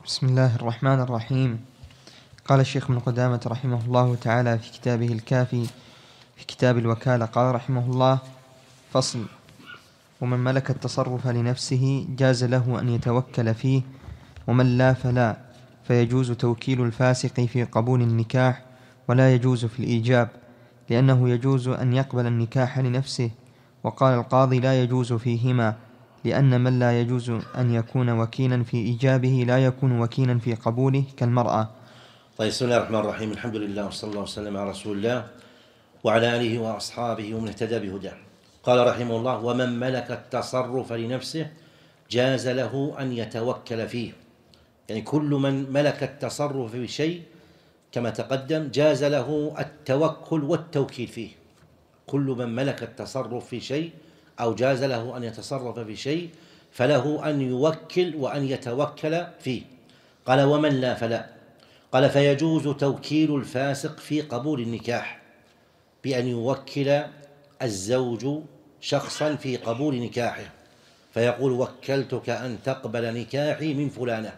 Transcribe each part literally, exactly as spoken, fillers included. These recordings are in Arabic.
بسم الله الرحمن الرحيم. قال الشيخ ابن قدامة رحمه الله تعالى في كتابه الكافي في كتاب الوكالة، قال رحمه الله: فصل: ومن ملك التصرف لنفسه جاز له أن يتوكل فيه، ومن لا فلا، فيجوز توكيل الفاسق في قبول النكاح ولا يجوز في الإيجاب، لأنه يجوز أن يقبل النكاح لنفسه. وقال القاضي: لا يجوز فيهما، لأن من لا يجوز أن يكون وكيلا في إيجابه لا يكون وكيلا في قبوله كالمرأة. طيب، بسم الله الرحمن الرحيم. الحمد لله وصلى الله وسلم على رسول الله وعلى آله وأصحابه ومن اهتدى بهداه. قال رحمه الله: ومن ملك التصرف لنفسه جاز له أن يتوكل فيه. يعني كل من ملك التصرف في شيء كما تقدم جاز له التوكل والتوكيل فيه. كل من ملك التصرف في شيء أو جاز له أن يتصرف في شيء فله أن يوكل وأن يتوكل فيه. قال: ومن لا فلا. قال: فيجوز توكيل الفاسق في قبول النكاح بأن يوكل الزوج شخصا في قبول نكاحه، فيقول: وكلتك أن تقبل نكاحي من فلانة،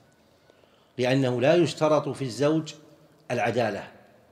لأنه لا يشترط في الزوج العدالة،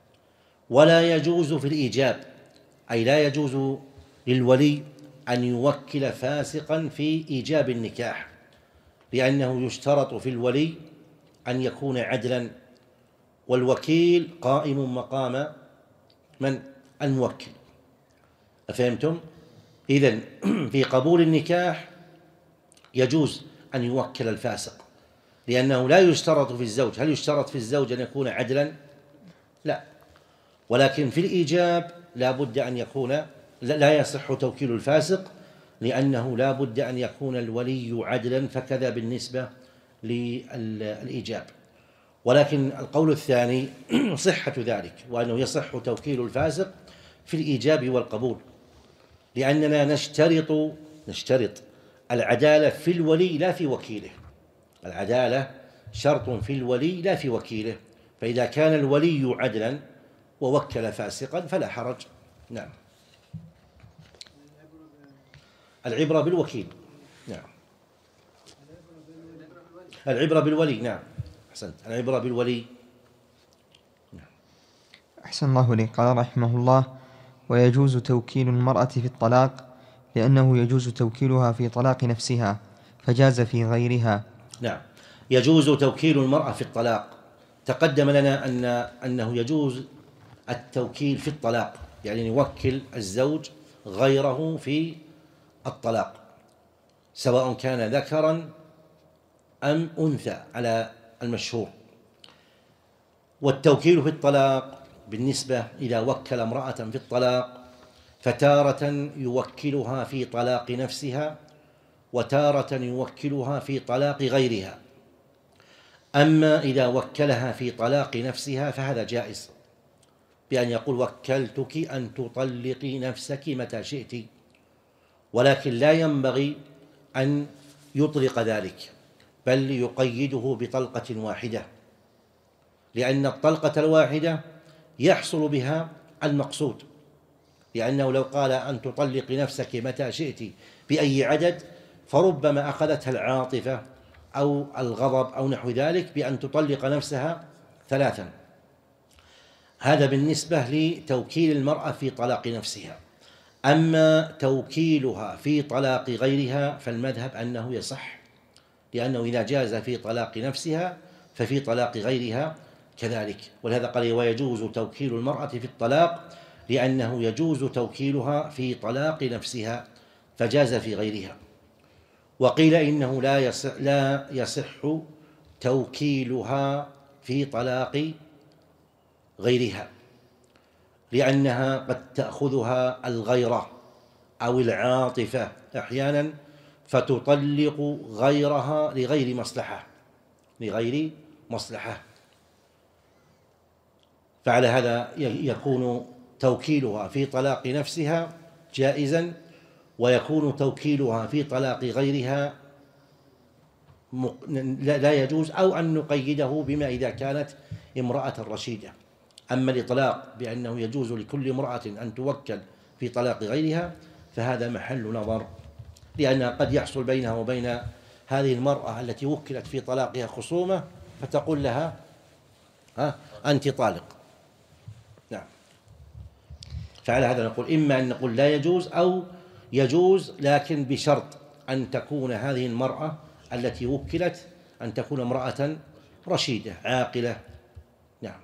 ولا يجوز في الإيجاب، أي لا يجوز للولي أن يوكل فاسقا في إيجاب النكاح، لأنه يشترط في الولي أن يكون عدلا، والوكيل قائم مقام من؟ الموكل. أفهمتم؟ إذن في قبول النكاح يجوز أن يوكل الفاسق، لأنه لا يشترط في الزوج. هل يشترط في الزوج أن يكون عدلا؟ لا. ولكن في الإيجاب لا بد أن يكون لا يصح توكيل الفاسق، لأنه لا بد أن يكون الولي عدلا، فكذا بالنسبة للإيجاب. ولكن القول الثاني صحة ذلك، وأنه يصح توكيل الفاسق في الإيجاب والقبول، لأننا نشترط نشترط العدالة في الولي لا في وكيله. العدالة شرط في الولي لا في وكيله، فإذا كان الولي عدلا ووكل فاسقا فلا حرج. نعم. العبرة بالوكيل. نعم. العبرة بالولي. نعم، أحسنت. العبرة بالولي. نعم. أحسن الله لي. قال رحمه الله: ويجوز توكيل المرأة في الطلاق، لأنه يجوز توكيلها في طلاق نفسها، فجاز في غيرها. نعم، يجوز توكيل المرأة في الطلاق. تقدم لنا أن أنه يجوز التوكيل في الطلاق، يعني يوكل الزوج غيره في الطلاق، سواء كان ذكرا أم أنثى على المشهور. والتوكيل في الطلاق بالنسبة إذا وكل امرأة في الطلاق فتارة يوكلها في طلاق نفسها، وتارة يوكلها في طلاق غيرها. أما إذا وكلها في طلاق نفسها فهذا جائز، بأن يقول: وكلتك أن تطلقي نفسك متى شئت، ولكن لا ينبغي أن يطلق ذلك، بل يقيده بطلقة واحدة، لأن الطلقة الواحدة يحصل بها المقصود. لأنه لو قال: أن تطلقي نفسك متى شئت بأي عدد، فربما أخذتها العاطفة أو الغضب أو نحو ذلك بأن تطلق نفسها ثلاثا. هذا بالنسبة لتوكيل المرأة في طلاق نفسها. أما توكيلها في طلاق غيرها فالمذهب أنه يصح، لأنه إذا جاز في طلاق نفسها ففي طلاق غيرها كذلك. ولهذا قال: ويجوز توكيل المرأة في الطلاق، لأنه يجوز توكيلها في طلاق نفسها فجاز في غيرها. وقيل إنه لا يصح, لا يصح توكيلها في طلاق غيرها، لأنها قد تأخذها الغيرة أو العاطفة أحيانا فتطلق غيرها لغير مصلحة لغير مصلحة فعلى هذا يكون توكيلها في طلاق نفسها جائزا، ويكون توكيلها في طلاق غيرها لا يجوز، أو أن نقيده بما إذا كانت امرأة رشيدة. أما الإطلاق بأنه يجوز لكل امرأة أن توكل في طلاق غيرها فهذا محل نظر، لأن قد يحصل بينها وبين هذه المرأة التي وكلت في طلاقها خصومة فتقول لها ها أنت طالق. نعم. فعلى هذا نقول إما أن نقول لا يجوز أو يجوز، لكن بشرط أن تكون هذه المرأة التي وكلت أن تكون امرأة رشيدة عاقلة. نعم.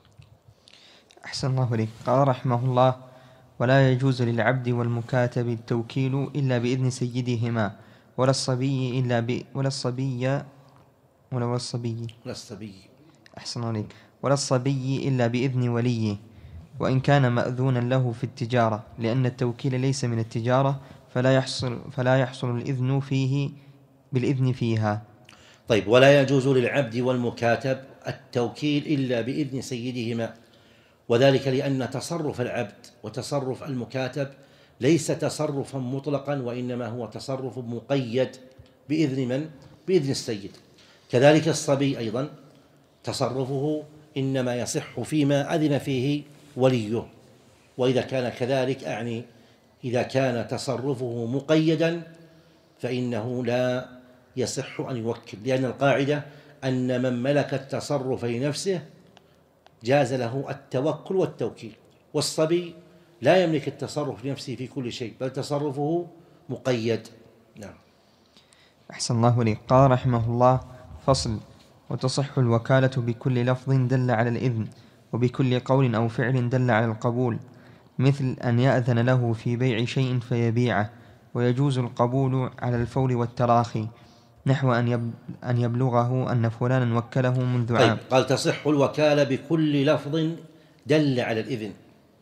أحسن الله إليك. قال رحمه الله: ولا يجوز للعبد والمكاتب التوكيل إلا بإذن سيدهما، ولا الصبي إلا ب... ولا الصبي ولا الصبي ولا الصبي أحسن الله إليك ولا الصبي إلا بإذن وليه، وإن كان مأذونا له في التجارة، لأن التوكيل ليس من التجارة، فلا يحصل فلا يحصل الإذن فيه بالإذن فيها. طيب. ولا يجوز للعبد والمكاتب التوكيل إلا بإذن سيدهما، وذلك لأن تصرف العبد وتصرف المكاتب ليس تصرفا مطلقا، وإنما هو تصرف مقيد بإذن من؟ بإذن السيد. كذلك الصبي أيضا تصرفه إنما يصح فيما أذن فيه وليه، وإذا كان كذلك أعني إذا كان تصرفه مقيدا فإنه لا يصح أن يوكل، لأن القاعدة أن من ملك التصرف لنفسه جاز له التوكل والتوكيل، والصبي لا يملك التصرف لنفسه في كل شيء، بل تصرفه مقيد. نعم. أحسن الله إليك. قال رحمه الله: فصل. وتصح الوكالة بكل لفظ دل على الإذن، وبكل قول أو فعل دل على القبول، مثل أن يأذن له في بيع شيء فيبيعه، ويجوز القبول على الفور والتراخي، نحو أن يبلغه أن فلانا وكله منذ عام. طيب. قال تصح الوكالة بكل لفظ دل على الإذن،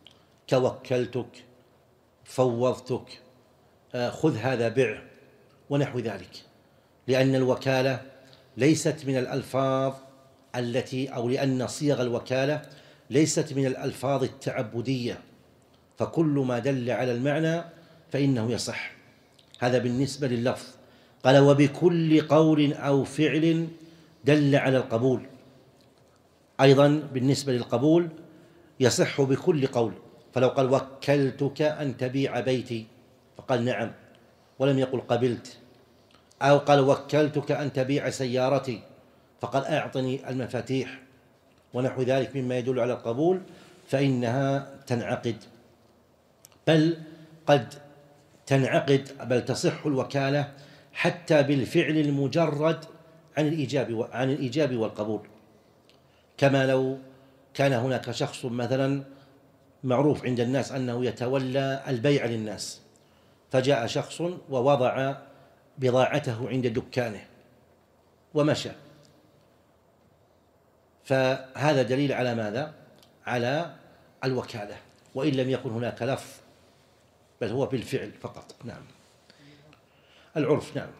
كوكلتك، فوضتك، خذ هذا بيع، ونحو ذلك، لأن الوكالة ليست من الألفاظ التي أو لأن صيغ الوكالة ليست من الألفاظ التعبدية، فكل ما دل على المعنى فإنه يصح. هذا بالنسبة لللفظ. قال: وبكل قول أو فعل دل على القبول، أيضا بالنسبة للقبول يصح بكل قول، فلو قال: وكلتك أن تبيع بيتي، فقال نعم ولم يقل قبلت، أو قال: وكلتك أن تبيع سيارتي، فقال: أعطني المفاتيح، ونحو ذلك مما يدل على القبول، فإنها تنعقد، بل قد تنعقد بل تصح الوكالة حتى بالفعل المجرد عن الإيجاب عن الإيجاب والقبول، كما لو كان هناك شخص مثلا معروف عند الناس أنه يتولى البيع للناس، فجاء شخص ووضع بضاعته عند دكانه ومشى، فهذا دليل على ماذا؟ على الوكالة، وإن لم يكن هناك لفظ، بل هو بالفعل فقط. نعم. العرف. نعم.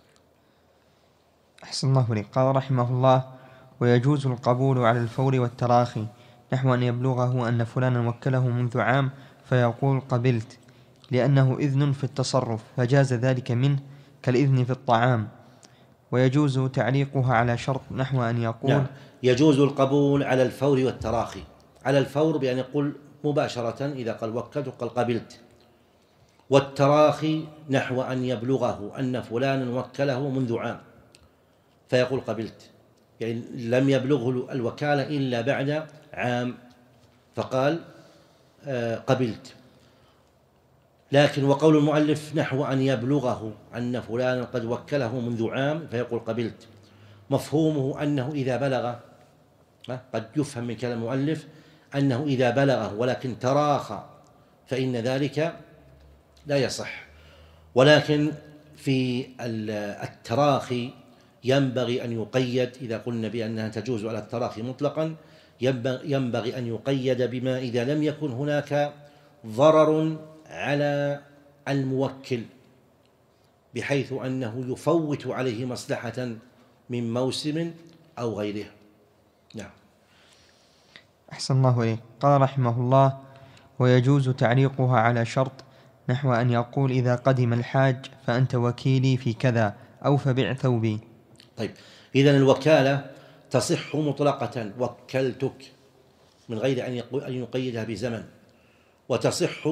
أحسن الله إليك. قال رحمه الله: ويجوز القبول على الفور والتراخي، نحو أن يبلغه أن فلانا وكله منذ عام فيقول قبلت، لأنه إذن في التصرف فجاز ذلك منه، كالإذن في الطعام. ويجوز تعليقها على شرط، نحو أن يقول نعم. يجوز القبول على الفور والتراخي. على الفور بأن يقول مباشرة إذا قال وكلت قال قبلت، والتراخي نحو أن يبلغه أن فلانا وكله منذ عام فيقول قبلت، يعني لم يبلغه الوكالة إلا بعد عام فقال قبلت. لكن وقول المؤلف نحو أن يبلغه أن فلانا قد وكله منذ عام فيقول قبلت، مفهومه أنه إذا بلغ، قد يفهم من كلام المؤلف أنه إذا بلغه ولكن تراخى فإن ذلك لا يصح. ولكن في التراخي ينبغي أن يقيد، إذا قلنا بأنها تجوز على التراخي مطلقا ينبغي أن يقيد بما إذا لم يكن هناك ضرر على الموكل بحيث أنه يفوت عليه مصلحة من موسم أو غيره. نعم. أحسن الله إليك. قال رحمه الله: ويجوز تعليقها على شرط، نحو أن يقول إذا قدم الحاج فأنت وكيلي في كذا، أو فبع ثوبي. طيب. إذن الوكالة تصح مطلقة، وكلتك من غير أن يقيدها بزمن، وتصح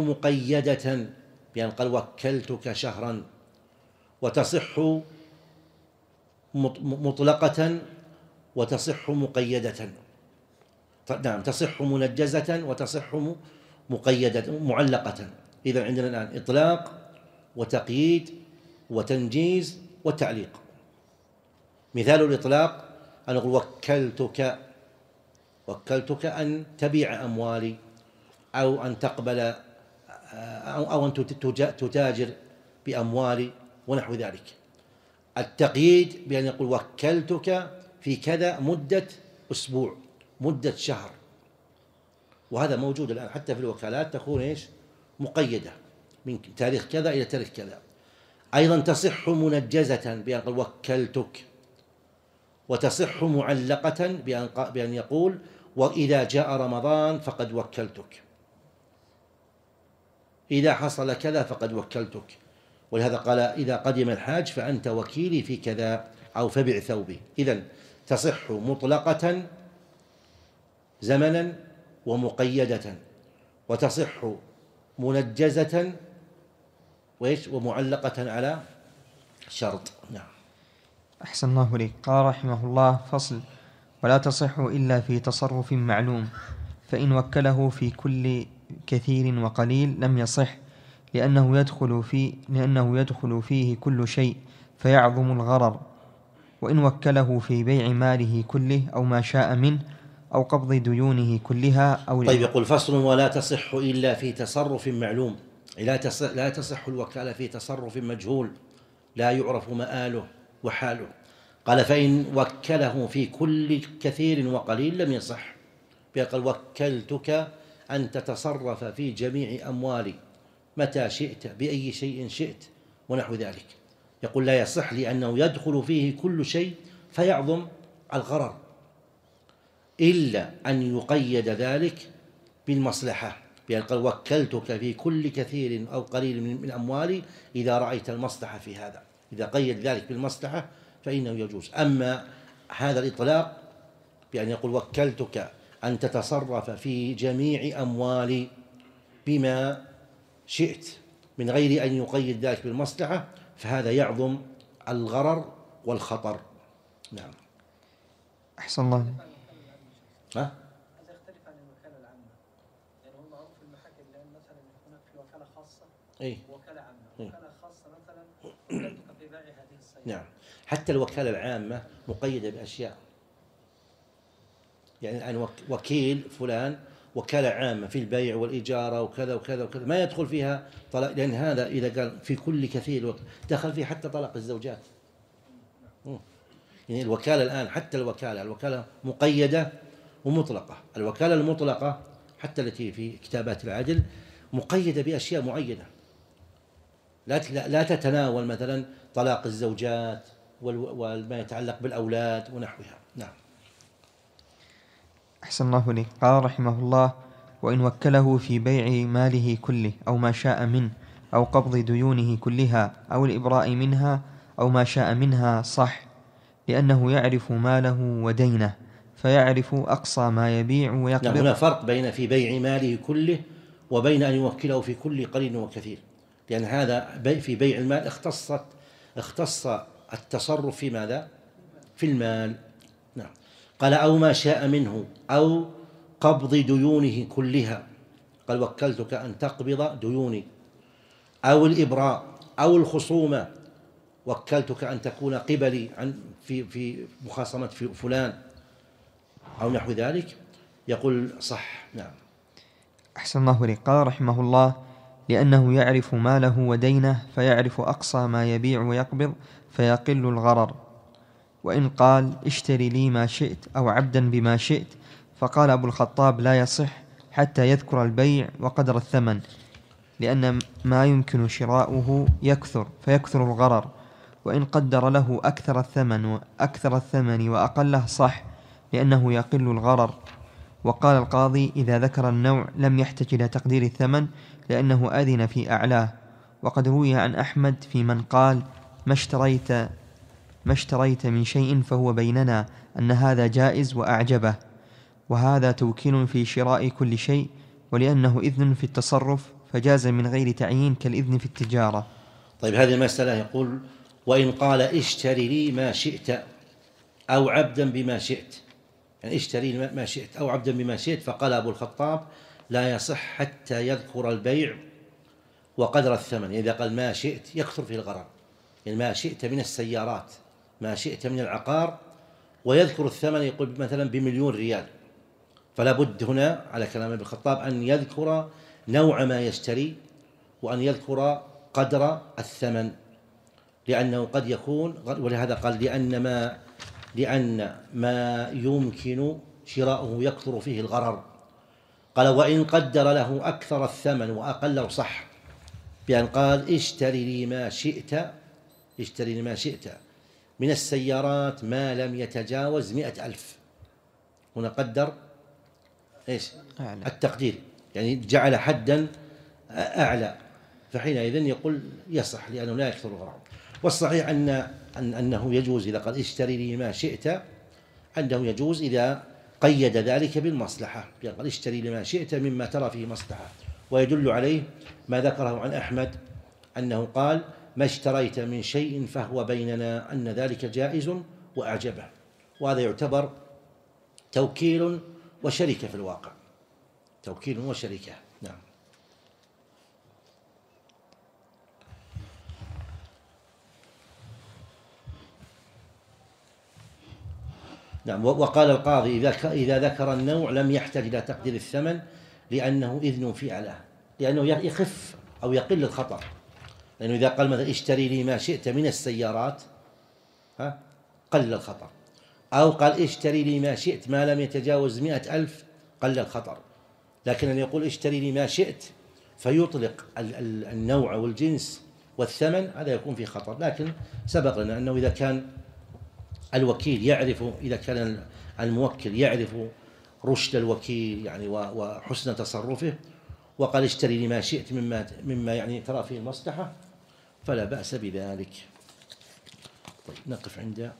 مقيدة بأن قال وكلتك شهرا، وتصح مطلقة وتصح مقيدة. نعم، تصح منجزة وتصح مقيدة معلقة. إذا عندنا الآن إطلاق وتقييد وتنجيز وتعليق. مثال الإطلاق أن أقول وكلتك، وكلتك أن تبيع أموالي، أو أن تقبل، أو أن تتاجر بأموالي ونحو ذلك. التقييد بأن يقول وكلتك في كذا مدة أسبوع، مدة شهر، وهذا موجود الآن حتى في الوكالات تكون إيش؟ مقيدة من تاريخ كذا إلى تاريخ كذا. أيضا تصح منجزة بأن يقول وكلتك، وتصح معلقة بأن يقول وإذا جاء رمضان فقد وكلتك، إذا حصل كذا فقد وكلتك. ولهذا قال إذا قدم الحاج فأنت وكيلي في كذا، أو فبع ثوبي. إذن تصح مطلقة زمنا ومقيدة، وتصح منجزة وإيش ومعلقة على شرط. نعم. أحسن الله إليك. قال رحمه الله: فصل: ولا تصح إلا في تصرف معلوم، فإن وكله في كل كثير وقليل لم يصح، لأنه يدخل في لأنه يدخل فيه كل شيء فيعظم الغرر. وإن وكله في بيع ماله كله أو ما شاء منه أو قبض ديونه كلها أو طيب، يقول فصل: ولا تصح إلا في تصرف معلوم. لا تصح, لا تصح الوكالة في تصرف مجهول لا يعرف مآله وحاله. قال: فإن وكله في كل كثير وقليل لم يصح. قال: وكلتك أن تتصرف في جميع أموالي متى شئت بأي شيء شئت ونحو ذلك. يقول لا يصح، لأنه يدخل فيه كل شيء فيعظم الغرر، إلا أن يقيد ذلك بالمصلحة، بأن قال: وكلتك في كل كثير أو قليل من أموالي إذا رأيت المصلحة في هذا. إذا قيد ذلك بالمصلحة فإنه يجوز. أما هذا الإطلاق بأن يقول وكلتك أن تتصرف في جميع أموالي بما شئت من غير أن يقيد ذلك بالمصلحة، فهذا يعظم الغرر والخطر. نعم. أحسن الله. ها؟ هذا يختلف عن الوكالة العامة، يعني هو معروف في المحاكم الآن مثلا هناك في وكالة خاصة إيه؟ ووكالة عامة. إيه؟ وكالة خاصة مثلا وكالتك في بيع هذه السيارة. نعم. حتى الوكالة العامة مقيدة بأشياء، يعني الآن وكيل فلان وكالة عامة في البيع والإجارة وكذا وكذا وكذا، ما يدخل فيها طلاق، لأن هذا إذا قال في كل كثير دخل فيه حتى طلاق الزوجات. يعني الوكالة الآن حتى الوكالة الوكالة مقيدة ومطلقة. الوكالة المطلقة حتى التي في كتابات العدل مقيدة بأشياء معينة، لا لا تتناول مثلا طلاق الزوجات وما يتعلق بالأولاد ونحوها. نعم. أحسن الله إليك. قال رحمه الله: وإن وكله في بيع ماله كله أو ما شاء منه أو قبض ديونه كلها أو الإبراء منها أو ما شاء منها صح، لأنه يعرف ماله ودينه فيعرف أقصى ما يبيع ويقبض. نعم. هنا فرق بين في بيع ماله كله وبين أن يوكله في كل قليل وكثير، لأن هذا في بيع المال اختصت اختص التصرف في ماذا؟ في المال. نعم. قال: أو ما شاء منه أو قبض ديونه كلها. قال: وكلتك أن تقبض ديوني، أو الإبراء أو الخصومة، وكلتك أن تكون قبلي عن في في مخاصمة في فلان أو نحو ذلك. يقول صح. نعم. أحسن الله إليك. قال رحمه الله: لأنه يعرف ماله ودينه فيعرف أقصى ما يبيع ويقبض فيقل الغرر. وإن قال: اشتري لي ما شئت أو عبدا بما شئت، فقال أبو الخطاب: لا يصح حتى يذكر البيع وقدر الثمن، لأن ما يمكن شراؤه يكثر فيكثر الغرر. وإن قدر له أكثر الثمن وأكثر الثمن وأقله صح، لأنه يقل الغرر. وقال القاضي: إذا ذكر النوع لم يحتج إلى تقدير الثمن، لأنه أذن في أعلاه. وقد روي عن أحمد في من قال: ما اشتريت ما اشتريت من شيء فهو بيننا أن هذا جائز وأعجبه. وهذا توكيل في شراء كل شيء، ولأنه إذن في التصرف فجاز من غير تعيين كالإذن في التجارة. طيب، هذه المسألة يقول وإن قال اشتري لي ما شئت أو عبدا بما شئت، يعني اشتري لي ما شئت أو عبدا بما شئت، فقال أبو الخطاب لا يصح حتى يذكر البيع وقدر الثمن. إذا قال ما شئت يكثر فيه الغرر، يعني ما شئت من السيارات، ما شئت من العقار، ويذكر الثمن يقول مثلا بمليون ريال، فلا بد هنا على كلام ابن الخطاب أن يذكر نوع ما يشتري وأن يذكر قدر الثمن، لأنه قد يكون، ولهذا قال لأن ما لأن ما يمكن شراؤه يكثر فيه الغرر. قال وإن قدر له أكثر الثمن وأقله صح، بأن قال اشتري لي ما شئت اشتري لي ما شئت من السيارات ما لم يتجاوز مئة ألف، هنا قدر إيش أعلى. التقدير، يعني جعل حدا أعلى، فحينئذ يقول يصح لأنه لا يكثر الغرر. والصحيح أن أن أنه يجوز إذا قال اشتري لي ما شئت، أنه يجوز إذا قيد ذلك بالمصلحة، قال اشتري لي ما شئت مما ترى فيه مصلحة. ويدل عليه ما ذكره عن أحمد أنه قال ما اشتريت من شيء فهو بيننا أن ذلك جائز وأعجبه، وهذا يعتبر توكيل وشركة في الواقع، توكيل وشركة. نعم. نعم. وقال القاضي إذا إذا ذكر النوع لم يحتج إلى تقدير الثمن لأنه إذن في أعلاه، لأنه يخف أو يقل الخطر، لأنه إذا قال مثلا اشتري لي ما شئت من السيارات ها قل الخطر، أو قال اشتري لي ما شئت ما لم يتجاوز مئة ألف قل الخطر. لكن أن يقول اشتري لي ما شئت فيطلق النوع والجنس والثمن، هذا يكون فيه خطر. لكن سبق لنا أنه إذا كان الوكيل يعرف، إذا كان الموكل يعرف رشد الوكيل يعني وحسن تصرفه، وقال اشتري لي ما شئت مما مما يعني ترى فيه المصلحة، فلا بأس بذلك. طيب نقف عند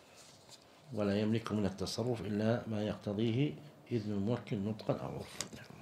ولا يملك من التصرف إلا ما يقتضيه إذن الموكل نطقا أو عرفا.